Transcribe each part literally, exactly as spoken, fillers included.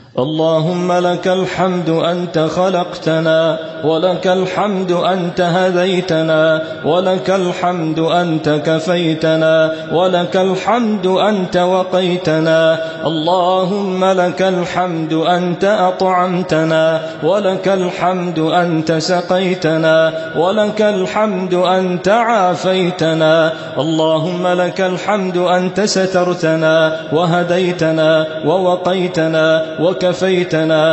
اللهم لك الحمد أنت خلقتنا، ولك الحمد أنت هديتنا، ولك الحمد أنت كفيتنا، ولك الحمد أنت وقيتنا. اللهم لك الحمد أنت أطعمتنا، ولك الحمد أنت سقيتنا، ولك الحمد أنت عافيتنا. اللهم لك الحمد أنت سترتنا وهديتنا ووقيتنا وكفيتنا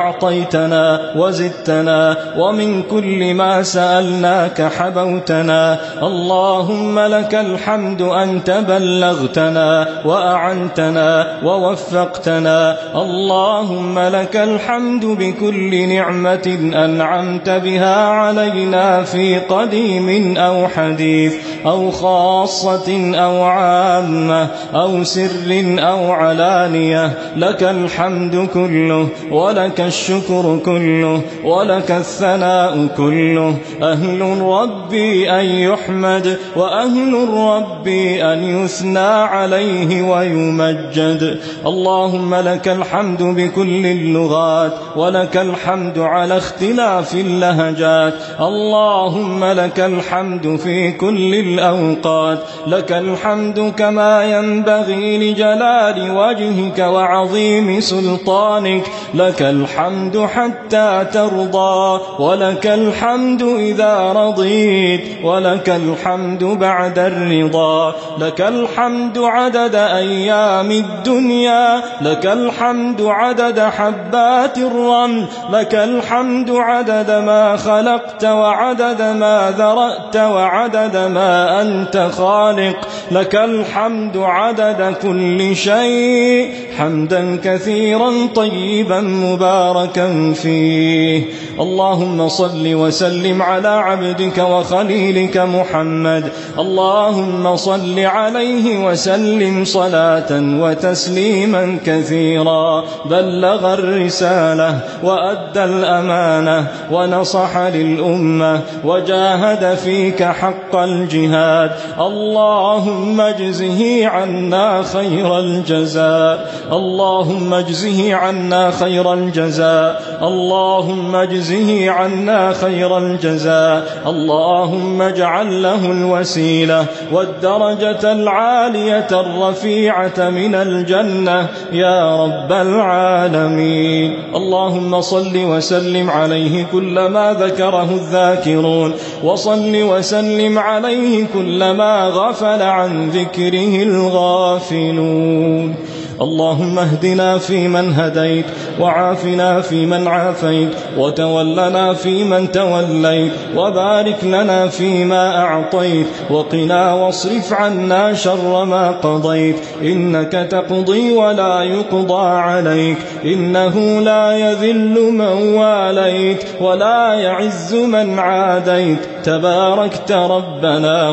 وأعطيتنا وزدتنا، ومن كل ما سألناك حبوتنا. اللهم لك الحمد أنت بلغتنا وأعنتنا ووفقتنا. اللهم لك الحمد بكل نعمة أنعمت بها علينا في قديم أو حديث أو خاصة أو عامة أو سر أو علانية. لك الحمد كله، ولك الشكر كله، ولك الثناء كله. أهل ربي أن يحمد، وأهل ربي أن يثنى عليه ويمجد. اللهم لك الحمد بكل اللغات، ولك الحمد على اختلاف اللهجات. اللهم لك الحمد في كل الأوقات. لك الحمد كما ينبغي لجلال وجهك وعظيم سلطانك. لك الحمد حتى ترضى، ولك الحمد إذا رضيت، ولك الحمد بعد الرضا. لك الحمد عدد أيام الدنيا، لك الحمد عدد حبات الرمل. لك الحمد عدد ما خلقت وعدد ما ذرأت وعدد ما أنت خالق. لك الحمد عدد كل شيء، حمدا كثيرا طيبا مباركا فيه. اللهم صل وسلم على عبدك وخليلك محمد. اللهم صل عليه وسلم صلاة وتسليما كثيرا. بلغ الرسالة وأدى الأمانة ونصح للأمة وجاهد فيك حق الجهاد. اللهم اجزه عنا خير الجزاء. اللهم اجزه عنا خير الجزاء. اللهم اجزه عنا خير الجزاء. اللهم اجعل له الوسيلة والدرجة العالية الرفيعة من الجنة يا رب العالمين. اللهم صل وسلم عليه كلما ذكره الذاكرون، وصل وسلم عليه كلما غفل عن ذكره الغافلون. اللهم اهدنا فيمن هديت، وعافنا فيمن عافيت، وتولنا فيمن توليت، وبارك لنا فيما أعطيت، وقنا واصرف عنا شر ما قضيت. إنك تقضي ولا يقضى عليك، إنه لا يذل من واليت ولا يعز من عاديت. تباركت ربنا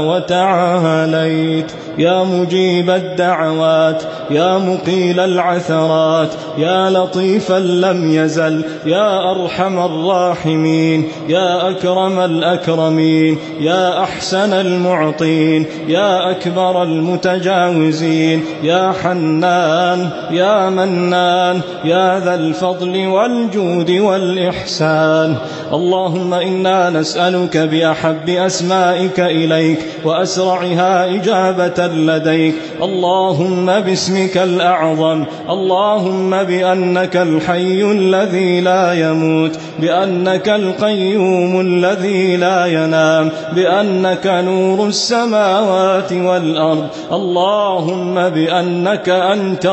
وتعاليت. يا مجيب الدعوات، يا مقيل العثرات، يا لطيفا لم يزل، يا أرحم الراحمين، يا أكرم الأكرمين، يا أحسن المعطين، يا أكبر المتجاوزين، يا حنان، يا منان، يا ذا الفضل والجود والإحسان. اللهم إنا نسألك بأحب أسمائك إليك وأسرعها إجابة لديك. اللهم باسمك الأعظم، اللهم بأنك الحي الذي لا يموت، بأنك القيوم الذي لا ينام، بأنك نور السماوات والأرض. اللهم بأنك أنت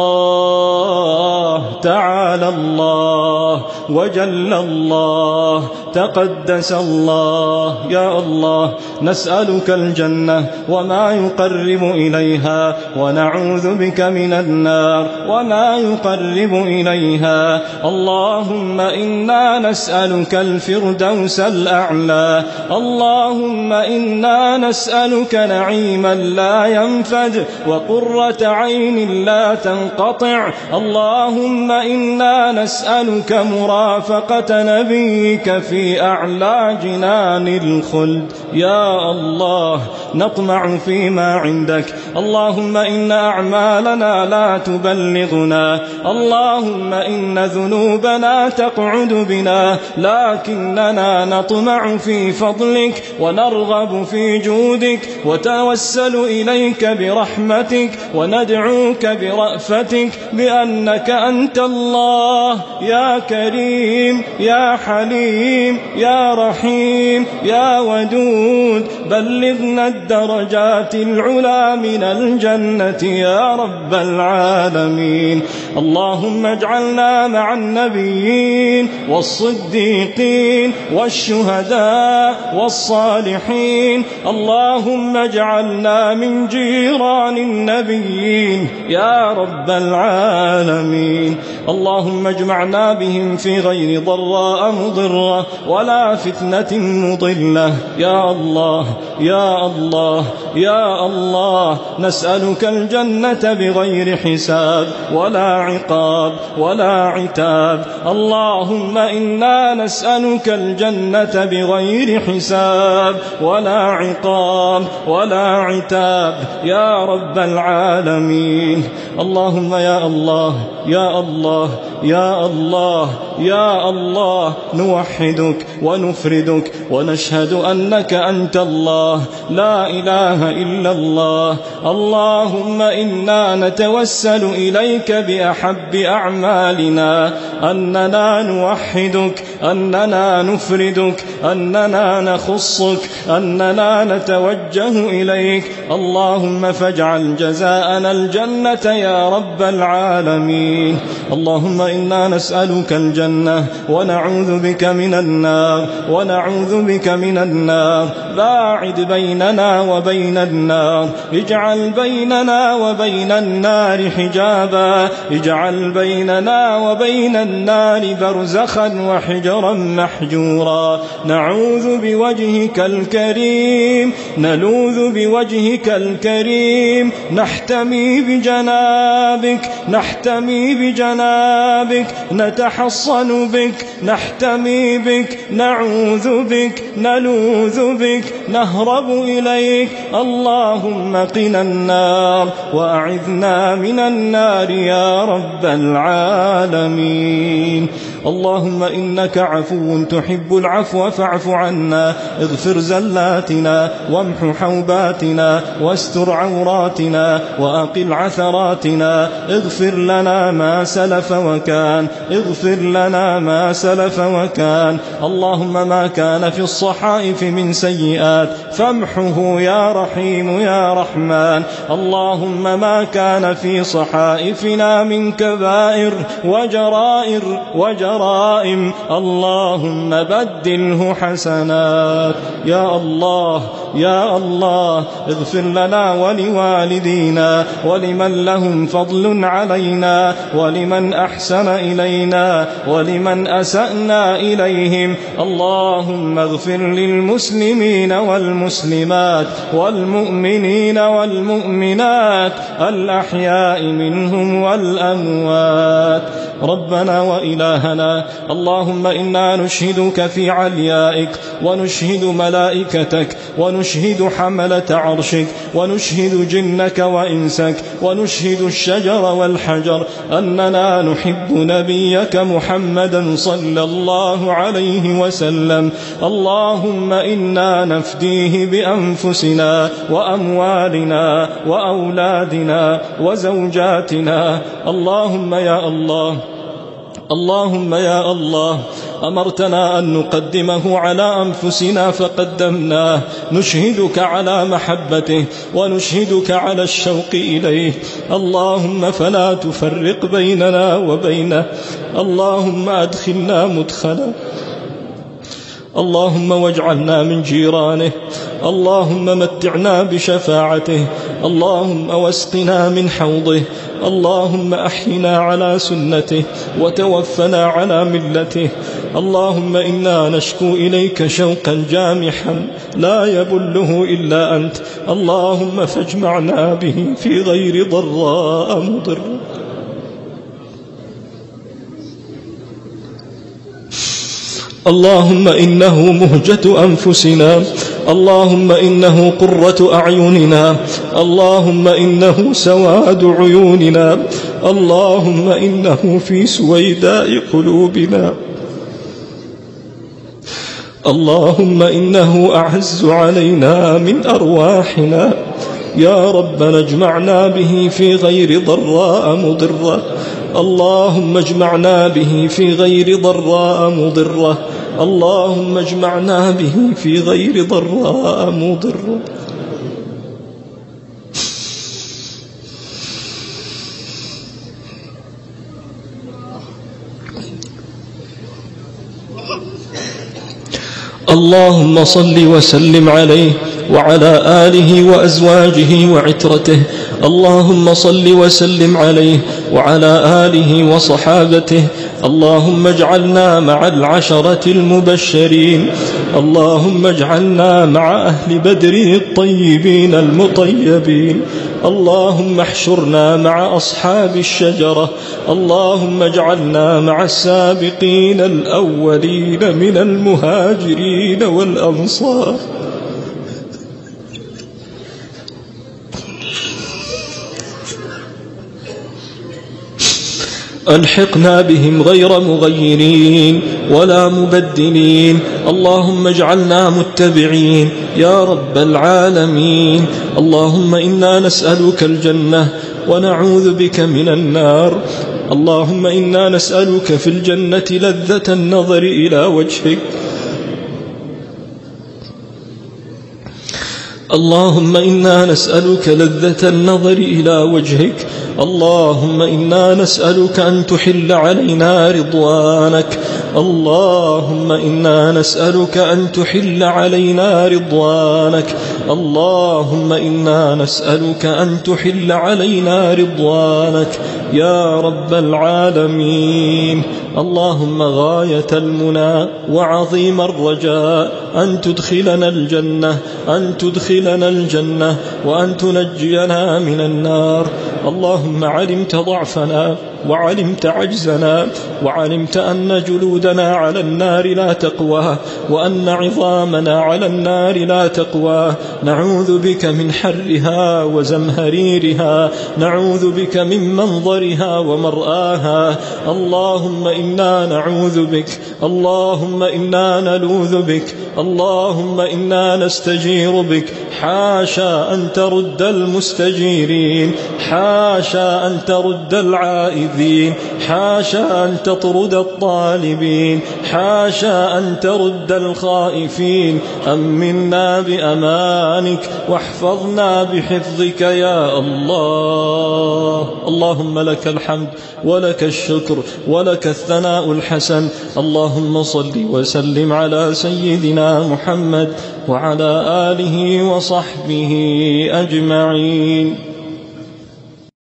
الله، تعالى الله وجل الله، تقدس الله. يا الله نسألك الجنة وما يقرب إليها، ونعوذ بك من النار وما يقرب إليها. اللهم إنا نسألك الفردوس الأعلى. اللهم إنا نسألك نعيما لا ينفد وقرة عين لا تنقطع. اللهم إنا نسألك مرافقة نبيك في أعلى جنان الخلد يا الله. نطمع فيما عندك. اللهم إن أعمالنا لا تبلغنا، اللهم إن ذنوبنا تقعد بنا، لكننا نطمع في فضلك ونرغب في جودك وتوسل إليك برحمتك وندعوك برأفتك بأنك أنت الله يا كريم يا حليم يا رحيم يا ودود. بلغنا الدرجات العلى من الجنة يا رب العالمين. اللهم اجعلنا مع النبيين والصديقين والشهداء والصالحين. اللهم اجعلنا من جيران النبيين يا رب العالمين. اللهم اجمعنا بهم في غير ضراء مضرة ولا فتنة مضلة يا الله يا الله يا الله. نسألك الجنة بغير حساب ولا عقاب ولا عتاب. اللهم إنا نسألك الجنة بغير حساب ولا عقاب ولا عتاب يا رب العالمين. اللهم يا الله يا الله يا الله يا الله نوحدك ونفردك ونشهد أنك أنت الله لا إله إلا الله. اللهم إنا نتوسل إليك بأحب أعمالنا أننا نوحدك أننا نفردك أننا نخصك أننا نتوجه إليك. اللهم فاجعل جزاءنا الجنة يا رب العالمين. اللهم إنا نسألك الجنة ونعوذ بك من النار ونعوذ بك من النار. باعد بيننا وبين النار، اجعل بيننا وبين النار حجابا، اجعل بيننا وبين النار برزخا وحجرا محجورا. نعوذ بوجهك الكريم نلوذ بوجهك الكريم نحتمي بجنابك نحتمي بجنابك نتحصن بك نحتمي بك نعوذ بك نلوذ بك نهرب إليك. اللهم قنا النار وأعذنا من النار يا رب العالمين. اللهم إنك عفو تحب العفو فاعف عنا. اغفر زلاتنا وامح حوباتنا واستر عوراتنا وأقل عثراتنا. اغفر لنا ما سلف وكان اغفر لنا ما سلف وكان. اللهم ما كان في الصحائف من سيئات فامحه يا رحيم يا رحمن. اللهم ما كان في صحائفنا من كبائر وجرائر وجرائم اللهم بدله حسنات يا الله يا الله. اغفر لنا ولوالدينا ولمن لهم فضل علينا ولمن أحسن إلينا ولمن أسأنا إليهم. اللهم اغفر للمسلمين والمسلمات والمؤمنين والمؤمنات الأحياء منهم والأموات. ربنا وإلهنا اللهم إنا نشهدك في عليائك ونشهد ملائكتك ونشهد حملة عرشك ونشهد جنك وإنسك ونشهد الشجر والحجر أننا نحب نبيك محمدا صلى الله عليه وسلم. اللهم إنا نفديه بأنفسنا وأموالنا وأولادنا وزوجاتنا. اللهم يا الله اللهم يا الله أمرتنا أن نقدمه على أنفسنا فقدمناه. نشهدك على محبته ونشهدك على الشوق إليه. اللهم فلا تفرق بيننا وبينه. اللهم أدخلنا مدخلا. اللهم واجعلنا من جيرانه. اللهم متعنا بشفاعته. اللهم واسقنا من حوضه. اللهم أحينا على سنته وتوفنا على ملته. اللهم إنا نشكو إليك شوقا جامحا لا يبله إلا أنت. اللهم فاجمعنا به في غير ضراء مضر. اللهم إنه مهجة أنفسنا، اللهم إنه قرة أعيننا، اللهم إنه سواد عيوننا، اللهم إنه في سويداء قلوبنا، اللهم إنه أعز علينا من أرواحنا. يا ربنا اجمعنا به في غير ضراء مضرة، اللهم اجمعنا به في غير ضراء مضرة، اللهم اجمعنا به في غير ضراء مضرة. اللهم صل وسلم عليه وعلى آله وأزواجه وعترته، اللهم صل وسلم عليه وعلى آله وصحابته، اللهم اجعلنا مع العشرة المبشرين، اللهم اجعلنا مع أهل بدر الطيبين المطيبين، اللهم احشرنا مع أصحاب الشجرة، اللهم اجعلنا مع السابقين الأولين من المهاجرين والأنصار. ألحقنا بهم غير مغيرين ولا مبدلين، اللهم اجعلنا متبعين يا رب العالمين. اللهم إنا نسألك الجنة ونعوذ بك من النار، اللهم إنا نسألك في الجنة لذة النظر إلى وجهك، اللهم إنا نسألك لذة النظر إلى وجهك، اللهم إنا نسألك أن تحل علينا رضوانك، اللهم إنا نسألك أن تحل علينا رضوانك، اللهم إنا نسألك أن تحل علينا رضوانك يا رب العالمين. اللهم غاية المنى وعظيم الرجاء أن تدخلنا الجنة، أن تدخلنا الجنة وأن تنجينا من النار. اللهم علمت ضعفنا وعلمت عجزنا، وعلمت أن جلودنا على النار لا تقوى، وأن عظامنا على النار لا تقوى. نعوذ بك من حرها وزمهريرها، نعوذ بك من منظرها ومرآها. اللهم إنا نعوذ بك، اللهم إنا نلوذ بك، اللهم إنا نستجير بك. حاشا أن ترد المستجيرين، حاشا أن ترد العائذين، حاشا أن تطرد الطالبين، حاشا أن ترد الخائفين. أمنا بأمانك واحفظنا بحفظك يا الله. اللهم لك الحمد ولك الشكر ولك الثناء الحسن. اللهم صل وسلم على سيدنا محمد وعلى آله وصحبه أجمعين.